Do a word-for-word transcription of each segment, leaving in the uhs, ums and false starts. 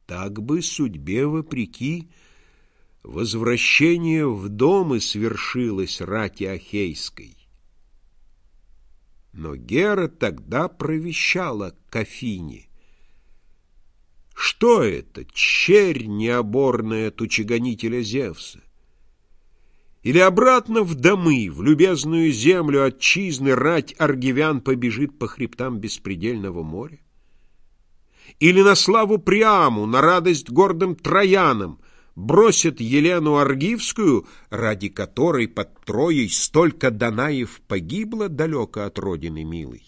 Так бы, судьбе вопреки, возвращение в дом и свершилось рати Ахейской. Но Гера тогда провещала к Афине: что это, черь необорная тучегонителя Зевса? Или обратно в домы, в любезную землю отчизны рать аргивян побежит по хребтам беспредельного моря? Или на славу Приаму, на радость гордым Троянам бросит Елену Аргивскую, ради которой под Троей столько Данаев погибло далеко от родины милой?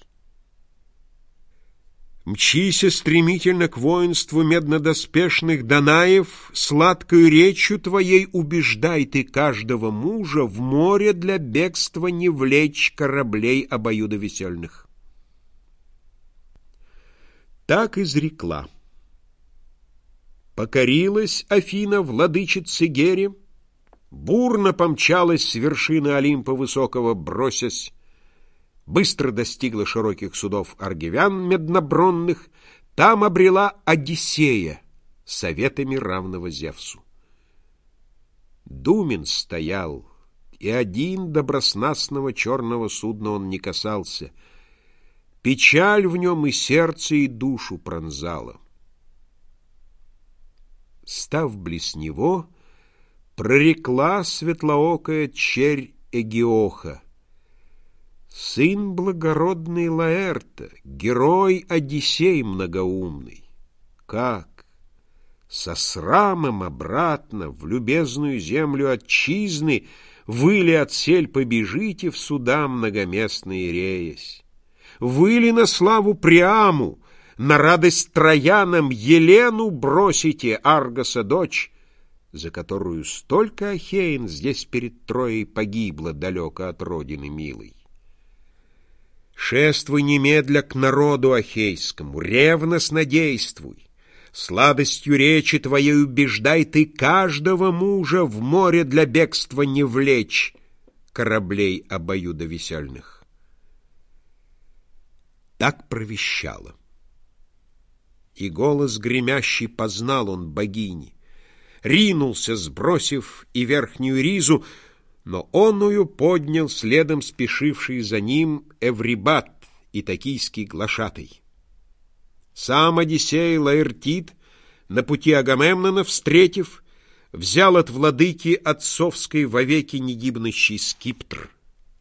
Мчися стремительно к воинству меднодоспешных Данаев, сладкою речью твоей убеждай ты каждого мужа в море для бегства не влечь кораблей обоюдовесельных. Так изрекла. Покорилась Афина владычице Гере, бурно помчалась с вершины Олимпа высокого, бросясь, быстро достигла широких судов аргивян меднобронных, там обрела Одиссея советами равного Зевсу. Думен стоял, и один доброснастного черного судна он не касался. Печаль в нем и сердце, и душу пронзала. Став близ него, прорекла светлоокая черь Эгиоха: сын благородный Лаэрта, герой Одиссей многоумный, как со срамом обратно в любезную землю отчизны вы ли отсель побежите в суда многоместные реясь? Вы ли на славу Приаму, на радость Троянам Елену бросите, Аргоса дочь, за которую столько ахеин здесь перед Троей погибло далеко от родины милой? Шествуй немедля к народу ахейскому, ревностно действуй, сладостью речи твоей убеждай ты каждого мужа в море для бегства не влечь кораблей обоюдовесельных. Так провещала. И голос гремящий познал он богини, ринулся, сбросив и верхнюю ризу, но оную поднял следом спешивший за ним Эврибат, итакийский глашатай. Сам Одиссей Лаэртид, на пути Агамемнона встретив, взял от владыки отцовской вовеки негибнущий скиптр.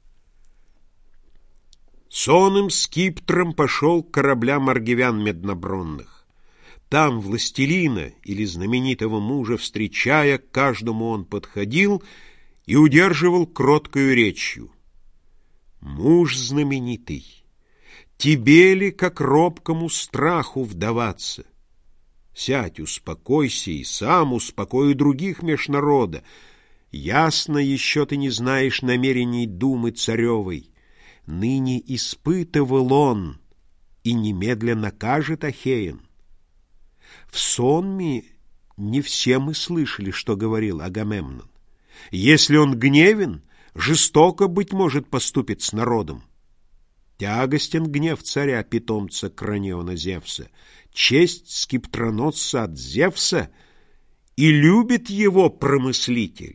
Сонным скиптром пошел к кораблям аргивян меднобронных. Там властелина или знаменитого мужа встречая, к каждому он подходил и удерживал кроткою речью: муж знаменитый, тебе ли, как робкому страху, вдаваться? Сядь, успокойся и сам успокой других меж народа. Ясно еще ты не знаешь намерений думы царевой. Ныне испытывал он, и немедленно кажет ахеин. В сонме не все мы слышали, что говорил Агамемнон. Если он гневен, жестоко, быть может, поступит с народом. Тягостен гнев царя, питомца Краниона Зевса, честь скиптроносца от Зевса, и любит его промыслитель.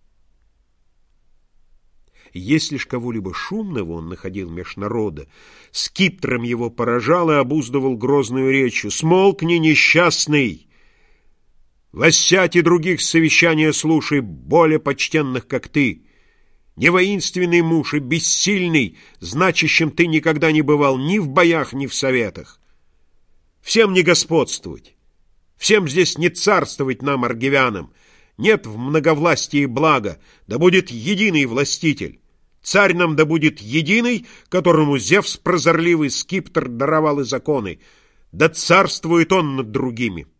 Если ж кого-либо шумного он находил меж народа, скиптром его поражал и обуздывал грозную речью: «Смолкни, несчастный! Воссядь и других совещания слушай, более почтенных, как ты! Не воинственный муж и бессильный, значащим ты никогда не бывал ни в боях, ни в советах! Всем не господствовать! Всем здесь не царствовать нам, аргивянам! Нет в многовластии блага, да будет единый властитель! Царь нам да будет единый, которому Зевс прозорливый скиптр даровал и законы, да царствует он над другими.